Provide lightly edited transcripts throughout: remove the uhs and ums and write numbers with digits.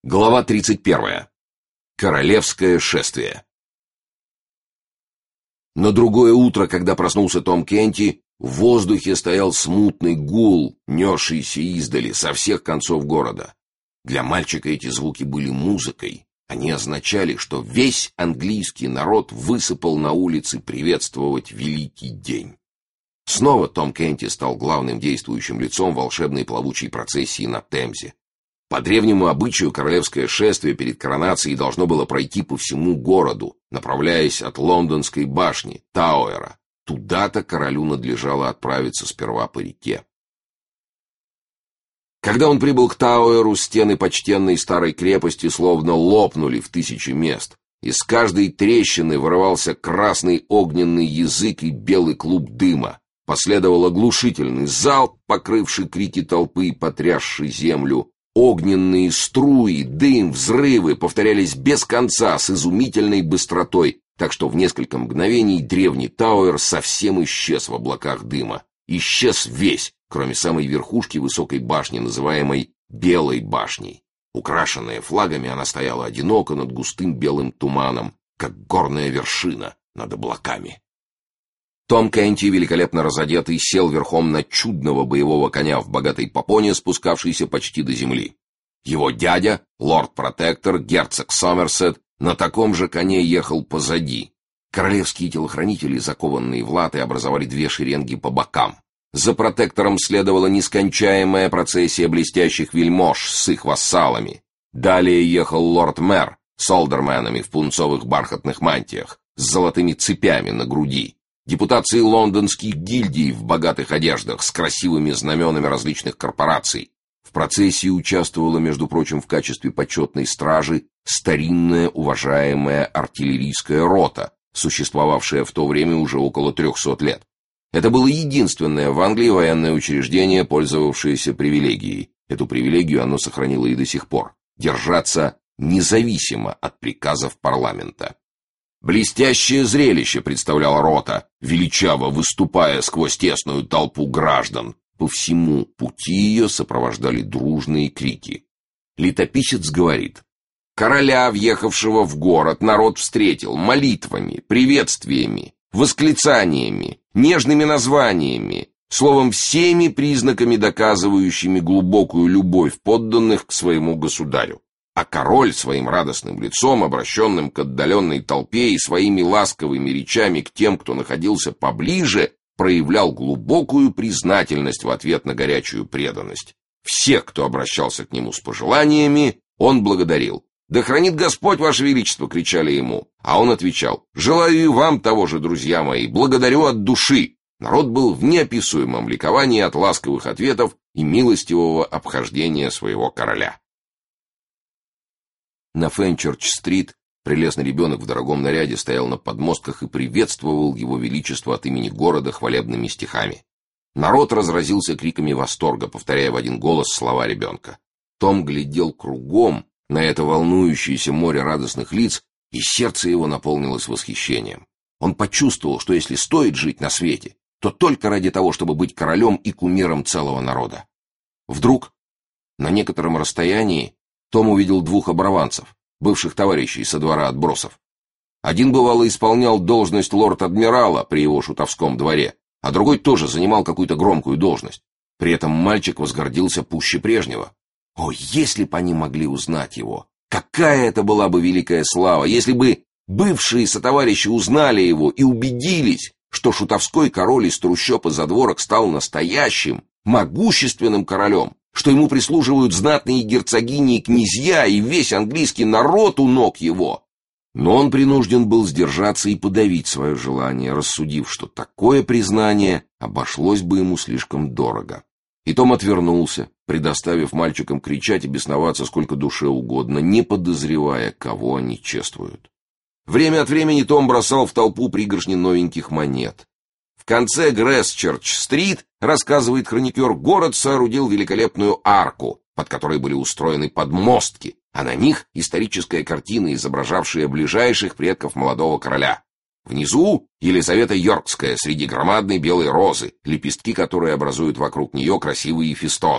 Глава 31. Королевское шествие. На другое утро, когда проснулся Том Кенти, в воздухе стоял смутный гул, несшийся издали, со всех концов города. Для мальчика эти звуки были музыкой. Они означали, что весь английский народ высыпал на улицы приветствовать великий день. Снова Том Кенти стал главным действующим лицом волшебной плавучей процессии на Темзе. По древнему обычаю королевское шествие перед коронацией должно было пройти по всему городу, направляясь от Лондонской башни, Тауэра. Туда-то королю надлежало отправиться сперва по реке. Когда он прибыл к Тауэру, стены почтенной старой крепости словно лопнули в тысячи мест. Из каждой трещины вырывался красный огненный язык и белый клуб дыма. Последовал оглушительный залп, покрывший крики толпы и потрясший землю. Огненные струи, дым, взрывы повторялись без конца с изумительной быстротой, так что в несколько мгновений древний Тауэр совсем исчез в облаках дыма. Исчез весь, кроме самой верхушки высокой башни, называемой Белой башней. Украшенная флагами, она стояла одиноко над густым белым туманом, как горная вершина над облаками. Том Кенти, великолепно разодетый, сел верхом на чудного боевого коня в богатой попоне, спускавшейся почти до земли. Его дядя, лорд-протектор, герцог Сомерсет, на таком же коне ехал позади. Королевские телохранители, закованные в латы, образовали две шеренги по бокам. За протектором следовала нескончаемая процессия блестящих вельмож с их вассалами. Далее ехал лорд-мэр с олдерменами в пунцовых бархатных мантиях, с золотыми цепями на груди. Депутации лондонских гильдий в богатых одеждах с красивыми знаменами различных корпораций. В процессии участвовала, между прочим, в качестве почетной стражи старинная уважаемая артиллерийская рота, существовавшая в то время уже около 300 лет. Это было единственное в Англии военное учреждение, пользовавшееся привилегией. Эту привилегию оно сохранило и до сих пор – держаться независимо от приказов парламента. Блестящее зрелище представляла рота, величаво выступая сквозь тесную толпу граждан. По всему пути ее сопровождали дружные крики. Летописец говорит: «Короля, въехавшего в город, народ встретил молитвами, приветствиями, восклицаниями, нежными названиями, словом, всеми признаками, доказывающими глубокую любовь подданных к своему государю. А король своим радостным лицом, обращенным к отдаленной толпе и своими ласковыми речами к тем, кто находился поближе, проявлял глубокую признательность в ответ на горячую преданность. Всех, кто обращался к нему с пожеланиями, он благодарил. «Да хранит Господь, Ваше Величество!» — кричали ему. А он отвечал: «Желаю и вам того же, друзья мои, благодарю от души!» Народ был в неописуемом ликовании от ласковых ответов и милостивого обхождения своего короля. На Фенчерч-стрит прелестный ребенок в дорогом наряде стоял на подмостках и приветствовал его величество от имени города хвалебными стихами. Народ разразился криками восторга, повторяя в один голос слова ребенка. Том глядел кругом на это волнующееся море радостных лиц, и сердце его наполнилось восхищением. Он почувствовал, что если стоит жить на свете, то только ради того, чтобы быть королем и кумиром целого народа. Вдруг, на некотором расстоянии, Том увидел двух оборванцев, бывших товарищей со двора отбросов. Один, бывало, исполнял должность лорд-адмирала при его шутовском дворе, а другой тоже занимал какую-то громкую должность. При этом мальчик возгордился пуще прежнего. О, если бы они могли узнать его! Какая это была бы великая слава, если бы бывшие сотоварищи узнали его и убедились, что шутовской король из трущоб и задворок стал настоящим, могущественным королем, что ему прислуживают знатные герцогини и князья, и весь английский народ у ног его. Но он принужден был сдержаться и подавить свое желание, рассудив, что такое признание обошлось бы ему слишком дорого. И Том отвернулся, предоставив мальчикам кричать и бесноваться сколько душе угодно, не подозревая, кого они чествуют. Время от времени Том бросал в толпу пригоршни новеньких монет. В конце Грэсчерч-стрит, рассказывает хроникер, город соорудил великолепную арку, под которой были устроены подмостки, а на них историческая картина, изображавшая ближайших предков молодого короля. Внизу Елизавета Йоркская среди громадной белой розы, лепестки которой образуют вокруг нее красивые фестоны.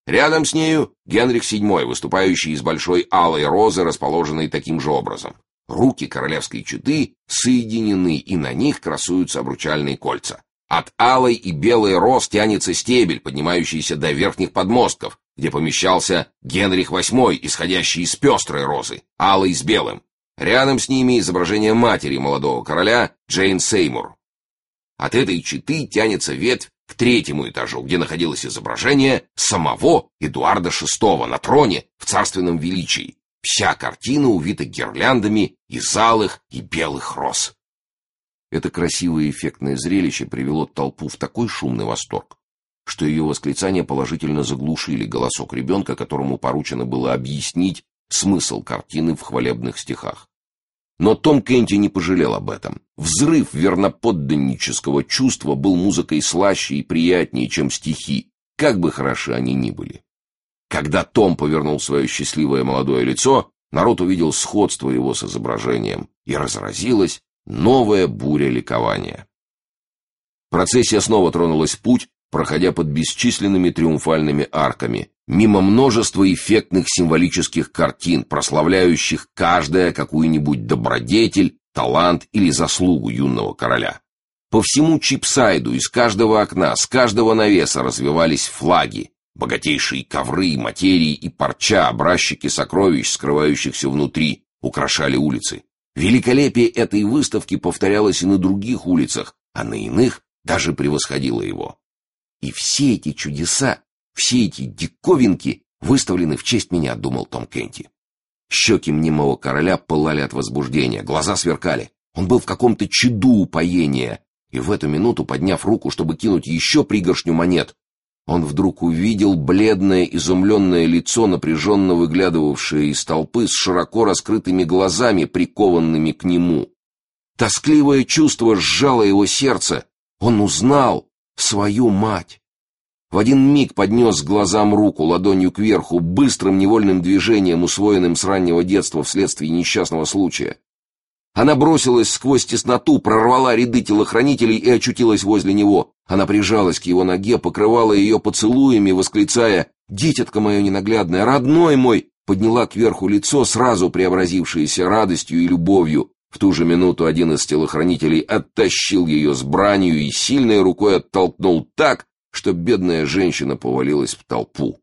Рядом с нею Генрих VII, выступающий из большой алой розы, расположенной таким же образом. Руки королевской четы соединены, и на них красуются обручальные кольца. От алой и белой роз тянется стебель, поднимающийся до верхних подмостков, где помещался Генрих VIII, исходящий из пестрой розы, алой с белым. Рядом с ними изображение матери молодого короля Джейн Сеймур. От этой четы тянется ветвь к третьему этажу, где находилось изображение самого Эдуарда VI на троне в царственном величии. Вся картина увита гирляндами из алых и белых роз. Это красивое и эффектное зрелище привело толпу в такой шумный восторг, что ее восклицания положительно заглушили голосок ребенка, которому поручено было объяснить смысл картины в хвалебных стихах. Но Том Кенти не пожалел об этом. Взрыв верноподданнического чувства был музыкой слаще и приятнее, чем стихи, как бы хороши они ни были. Когда Том повернул свое счастливое молодое лицо, народ увидел сходство его с изображением, и разразилась новая буря ликования. Процессия снова тронулась в путь, проходя под бесчисленными триумфальными арками, мимо множества эффектных символических картин, прославляющих каждая какую-нибудь добродетель, талант или заслугу юного короля. По всему Чипсайду из каждого окна, с каждого навеса развивались флаги, богатейшие ковры, материи и парча, образчики сокровищ, скрывающихся внутри, украшали улицы. Великолепие этой выставки повторялось и на других улицах, а на иных даже превосходило его. И все эти чудеса, все эти диковинки выставлены в честь меня, думал Том Кенти. Щеки мнимого короля пылали от возбуждения, глаза сверкали. Он был в каком-то чаду упоения, и в эту минуту, подняв руку, чтобы кинуть еще пригоршню монет, он вдруг увидел бледное, изумленное лицо, напряженно выглядывавшее из толпы с широко раскрытыми глазами, прикованными к нему. Тоскливое чувство сжало его сердце. Он узнал свою мать. В один миг поднес к глазам руку ладонью кверху, быстрым невольным движением, усвоенным с раннего детства вследствие несчастного случая. Она бросилась сквозь тесноту, прорвала ряды телохранителей и очутилась возле него. Она прижалась к его ноге, покрывала ее поцелуями, восклицая: «Дитятка мое ненаглядное, родной мой!» подняла кверху лицо, сразу преобразившееся радостью и любовью. В ту же минуту один из телохранителей оттащил ее с бранью и сильной рукой оттолкнул так, что бедная женщина повалилась в толпу.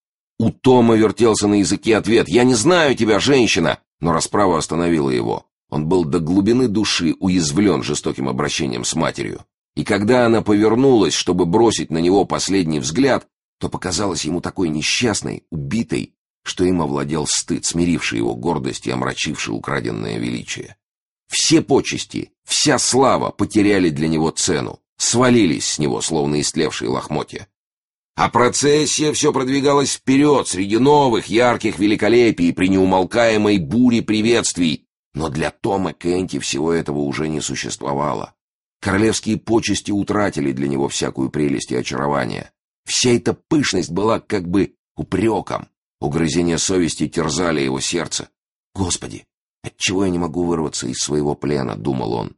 У Тома вертелся на языке ответ: «Я не знаю тебя, женщина!» Но расправа остановила его. Он был до глубины души уязвлен жестоким обращением с матерью. И когда она повернулась, чтобы бросить на него последний взгляд, то показалась ему такой несчастной, убитой, что им овладел стыд, смиривший его гордость и омрачивший украденное величие. Все почести, вся слава потеряли для него цену, свалились с него, словно истлевшие лохмотья. А процессия все продвигалась вперед среди новых ярких великолепий при неумолкаемой буре приветствий. Но для Тома Кенти всего этого уже не существовало. Королевские почести утратили для него всякую прелесть и очарование. Вся эта пышность была как бы упреком. Угрызения совести терзали его сердце. «Господи, отчего я не могу вырваться из своего плена?» — думал он.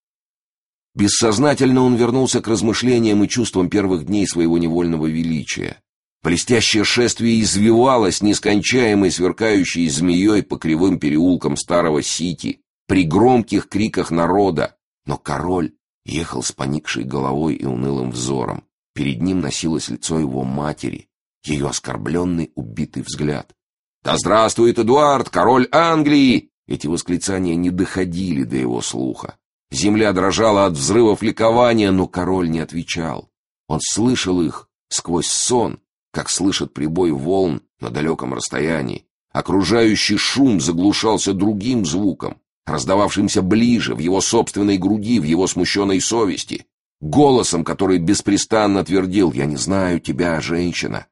Бессознательно он вернулся к размышлениям и чувствам первых дней своего невольного величия. Блестящее шествие извивалось нескончаемой сверкающей змеей по кривым переулкам старого Сити при громких криках народа, но король ехал с поникшей головой и унылым взором. Перед ним носилось лицо его матери, ее оскорбленный, убитый взгляд. «Да здравствует Эдуард, король Англии!» Эти восклицания не доходили до его слуха. Земля дрожала от взрывов ликования, но король не отвечал. Он слышал их сквозь сон, как слышит прибой волн на далеком расстоянии. Окружающий шум заглушался другим звуком, раздававшимся ближе, в его собственной груди, в его смущенной совести, голосом, который беспрестанно твердил: «Я не знаю тебя, женщина».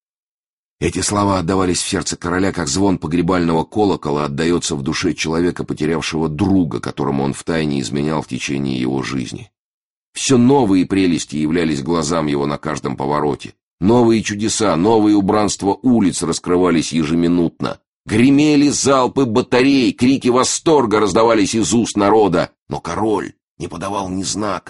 Эти слова отдавались в сердце короля, как звон погребального колокола отдается в душе человека, потерявшего друга, которому он втайне изменял в течение его жизни. Все новые прелести являлись глазам его на каждом повороте. Новые чудеса, новые убранства улиц раскрывались ежеминутно. Гремели залпы батарей, крики восторга раздавались из уст народа. Но король не подавал ни знака.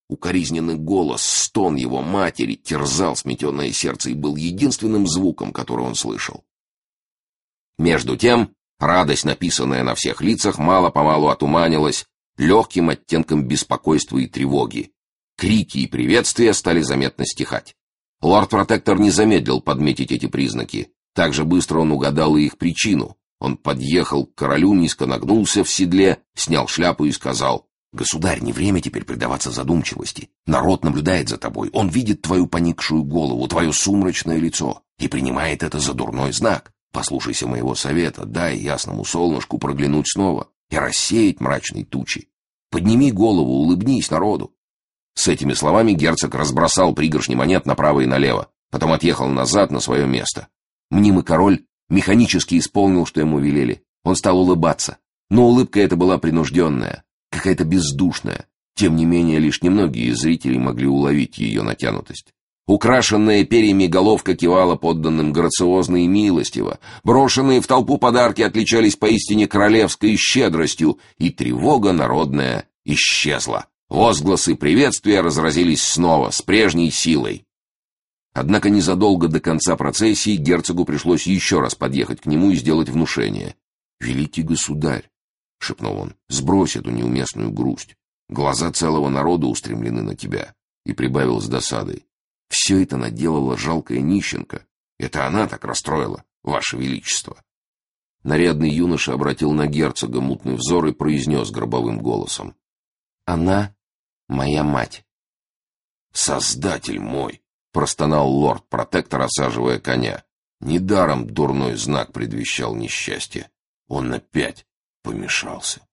Укоризненный голос, стон его матери терзал сметенное сердце и был единственным звуком, который он слышал. Между тем, радость, написанная на всех лицах, мало-помалу отуманилась легким оттенком беспокойства и тревоги. Крики и приветствия стали заметно стихать. Лорд-протектор не замедлил подметить эти признаки. Так же быстро он угадал и их причину. Он подъехал к королю, низко нагнулся в седле, снял шляпу и сказал: «Государь, не время теперь предаваться задумчивости. Народ наблюдает за тобой. Он видит твою поникшую голову, твое сумрачное лицо и принимает это за дурной знак. Послушайся моего совета, дай ясному солнышку проглянуть снова и рассеять мрачные тучи. Подними голову, улыбнись народу». С этими словами герцог разбросал пригоршни монет направо и налево, потом отъехал назад на свое место. Мнимый король механически исполнил, что ему велели. Он стал улыбаться, но улыбка эта была принужденная, какая-то бездушная. Тем не менее, лишь немногие из зрителей могли уловить ее натянутость. Украшенная перьями головка кивала подданным грациозно и милостиво. Брошенные в толпу подарки отличались поистине королевской щедростью, и тревога народная исчезла. Возгласы приветствия разразились снова, с прежней силой. Однако незадолго до конца процессии герцогу пришлось еще раз подъехать к нему и сделать внушение. «Великий государь», — шепнул он, — «сбрось эту неуместную грусть. Глаза целого народа устремлены на тебя». И прибавил с досадой: «Все это наделала жалкая нищенка. Это она так расстроила, ваше величество». Нарядный юноша обратил на герцога мутный взор и произнес гробовым голосом: «Она моя мать». «Создатель мой!» — простонал лорд-протектор, осаживая коня. Недаром дурной знак предвещал несчастье. Он опять помешался.